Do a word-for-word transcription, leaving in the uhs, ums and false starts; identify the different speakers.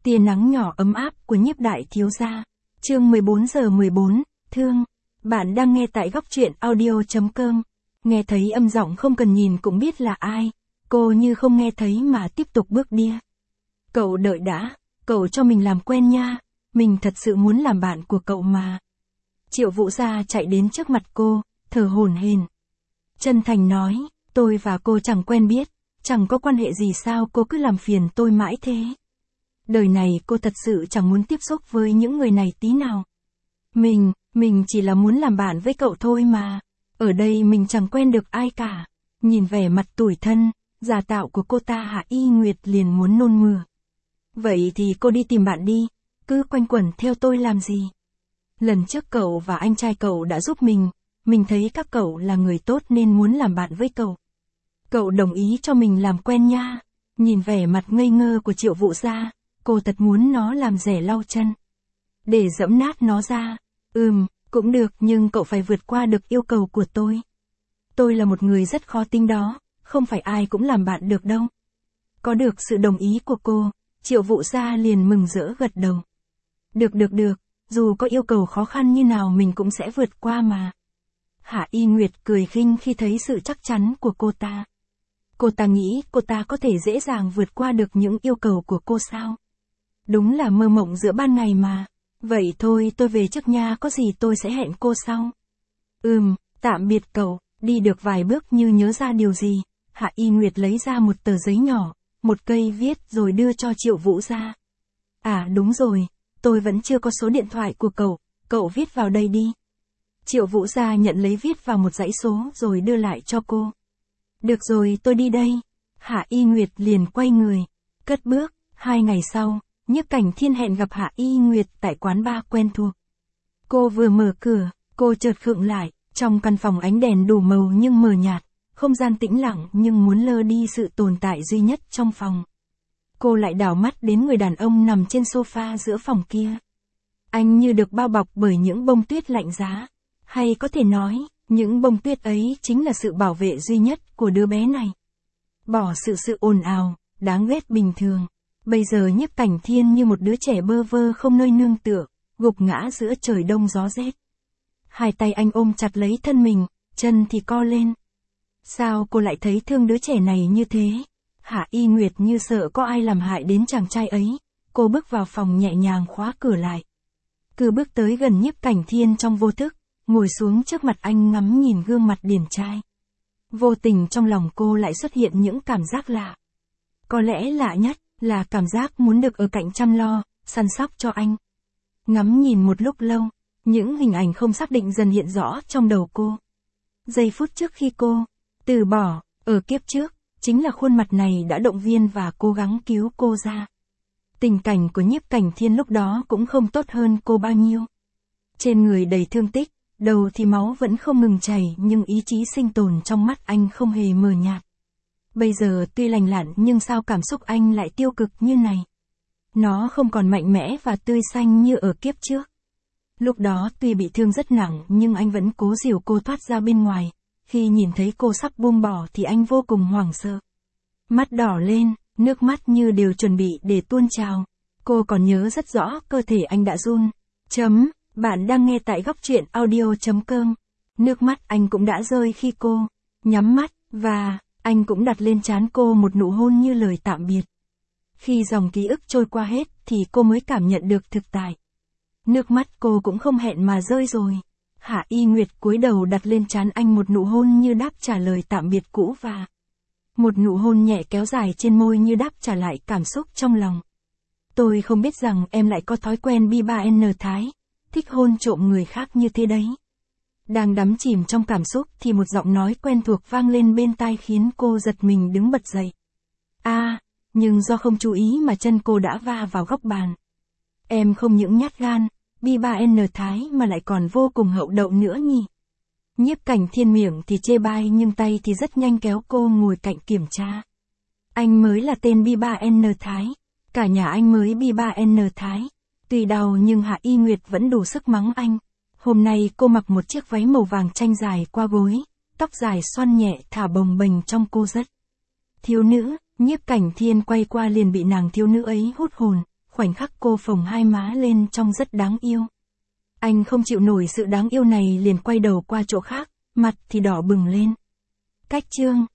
Speaker 1: Tia nắng nhỏ ấm áp của Nhiếp đại thiếu gia. Chương mười bốn giờ mười bốn, thương. Bạn đang nghe tại góc truyện audio chấm com. Nghe thấy âm giọng không cần nhìn cũng biết là ai. Cô như không nghe thấy mà tiếp tục bước đi. Cậu đợi đã, cậu cho mình làm quen nha. Mình thật sự muốn làm bạn của cậu mà. Triệu Vũ Gia chạy đến trước mặt cô, thở hổn hển. Chân thành nói, tôi và cô chẳng quen biết, chẳng có quan hệ gì sao cô cứ làm phiền tôi mãi thế. Đời này cô thật sự chẳng muốn tiếp xúc với những người này tí nào. Mình, mình chỉ là muốn làm bạn với cậu thôi mà. Ở đây mình chẳng quen được ai cả. Nhìn vẻ mặt tủi thân, giả tạo của cô ta Hạ Y Nguyệt liền muốn nôn mửa. Vậy thì cô đi tìm bạn đi, cứ quanh quẩn theo tôi làm gì. Lần trước cậu và anh trai cậu đã giúp mình, mình thấy các cậu là người tốt nên muốn làm bạn với cậu. Cậu đồng ý cho mình làm quen nha. Nhìn vẻ mặt ngây ngơ của Triệu Vũ Gia, cô thật muốn nó làm rẻ lau chân. Để dẫm nát nó ra. Ừm, cũng được nhưng cậu phải vượt qua được yêu cầu của tôi. Tôi là một người rất khó tính đó, không phải ai cũng làm bạn được đâu. Có được sự đồng ý của cô, Triệu Vũ Gia liền mừng rỡ gật đầu. Được được được, dù có yêu cầu khó khăn như nào mình cũng sẽ vượt qua mà. Hạ Y Nguyệt cười khinh khi thấy sự chắc chắn của cô ta. Cô ta nghĩ cô ta có thể dễ dàng vượt qua được những yêu cầu của cô sao? Đúng là mơ mộng giữa ban ngày mà. Vậy thôi tôi về trước nha, có gì tôi sẽ hẹn cô sau. Ừm, tạm biệt cậu. Đi được vài bước như nhớ ra điều gì, Hạ Y Nguyệt lấy ra một tờ giấy nhỏ, một cây viết rồi đưa cho Triệu Vũ Gia. À đúng rồi, tôi vẫn chưa có số điện thoại của cậu, cậu viết vào đây đi. Triệu Vũ Gia nhận lấy viết vào một dãy số rồi đưa lại cho cô. Được rồi tôi đi đây. Hạ Y Nguyệt liền quay người, cất bước. Hai ngày sau, Nhiếp Cảnh Thiên hẹn gặp Hạ Y Nguyệt tại quán bar quen thuộc. Cô vừa mở cửa, cô chợt khựng lại, trong căn phòng ánh đèn đủ màu nhưng mờ nhạt, không gian tĩnh lặng nhưng muốn lơ đi sự tồn tại duy nhất trong phòng. Cô lại đảo mắt đến người đàn ông nằm trên sofa giữa phòng kia. Anh như được bao bọc bởi những bông tuyết lạnh giá, hay có thể nói, những bông tuyết ấy chính là sự bảo vệ duy nhất của đứa bé này. Bỏ sự sự ồn ào, đáng ghét bình thường. Bây giờ Nhiếp Cảnh Thiên như một đứa trẻ bơ vơ không nơi nương tựa, gục ngã giữa trời đông gió rét. Hai tay anh ôm chặt lấy thân mình, chân thì co lên. Sao cô lại thấy thương đứa trẻ này như thế? Hạ Y Nguyệt như sợ có ai làm hại đến chàng trai ấy. Cô bước vào phòng nhẹ nhàng khóa cửa lại. Cứ bước tới gần Nhiếp Cảnh Thiên trong vô thức, ngồi xuống trước mặt anh ngắm nhìn gương mặt điển trai. Vô tình trong lòng cô lại xuất hiện những cảm giác lạ. Có lẽ lạ nhất là cảm giác muốn được ở cạnh chăm lo, săn sóc cho anh. Ngắm nhìn một lúc lâu, những hình ảnh không xác định dần hiện rõ trong đầu cô. Giây phút trước khi cô từ bỏ, ở kiếp trước, chính là khuôn mặt này đã động viên và cố gắng cứu cô ra. Tình cảnh của Nhiếp Cảnh Thiên lúc đó cũng không tốt hơn cô bao nhiêu. Trên người đầy thương tích, đầu thì máu vẫn không ngừng chảy nhưng ý chí sinh tồn trong mắt anh không hề mờ nhạt. Bây giờ tuy lành lặn nhưng sao cảm xúc anh lại tiêu cực như này? Nó không còn mạnh mẽ và tươi xanh như ở kiếp trước. Lúc đó tuy bị thương rất nặng nhưng anh vẫn cố dìu cô thoát ra bên ngoài. Khi nhìn thấy cô sắp buông bỏ thì anh vô cùng hoảng sợ. Mắt đỏ lên, nước mắt như đều chuẩn bị để tuôn trào. Cô còn nhớ rất rõ cơ thể anh đã run. Chấm, bạn đang nghe tại góc truyện audio chấm com. Nước mắt anh cũng đã rơi khi cô nhắm mắt, và anh cũng đặt lên trán cô một nụ hôn như lời tạm biệt. Khi dòng ký ức trôi qua hết thì cô mới cảm nhận được thực tại. Nước mắt cô cũng không hẹn mà rơi rồi. Hạ Y Nguyệt cúi đầu đặt lên trán anh một nụ hôn như đáp trả lời tạm biệt cũ và một nụ hôn nhẹ kéo dài trên môi như đáp trả lại cảm xúc trong lòng. Tôi không biết rằng em lại có thói quen bi ba en thái, thích hôn trộm người khác như thế đấy. Đang đắm chìm trong cảm xúc thì một giọng nói quen thuộc vang lên bên tai khiến cô giật mình đứng bật dậy. A, à, nhưng do không chú ý mà chân cô đã va vào góc bàn. Em không những nhát gan, bi ba en thái mà lại còn vô cùng hậu đậu nữa nhỉ. Nhiếp Cảnh Thiên miệng thì chê bai nhưng tay thì rất nhanh kéo cô ngồi cạnh kiểm tra. Anh mới là tên bi ba en thái, cả nhà anh mới bi ba en thái. Tuy đau nhưng Hạ Y Nguyệt vẫn đủ sức mắng anh. Hôm nay cô mặc một chiếc váy màu vàng chanh dài qua gối, tóc dài xoăn nhẹ thả bồng bềnh trong cô rất thiếu nữ. Nhiếp Cảnh Thiên quay qua liền bị nàng thiếu nữ ấy hút hồn, khoảnh khắc cô phồng hai má lên trông rất đáng yêu. Anh không chịu nổi sự đáng yêu này liền quay đầu qua chỗ khác, mặt thì đỏ bừng lên. Cách chương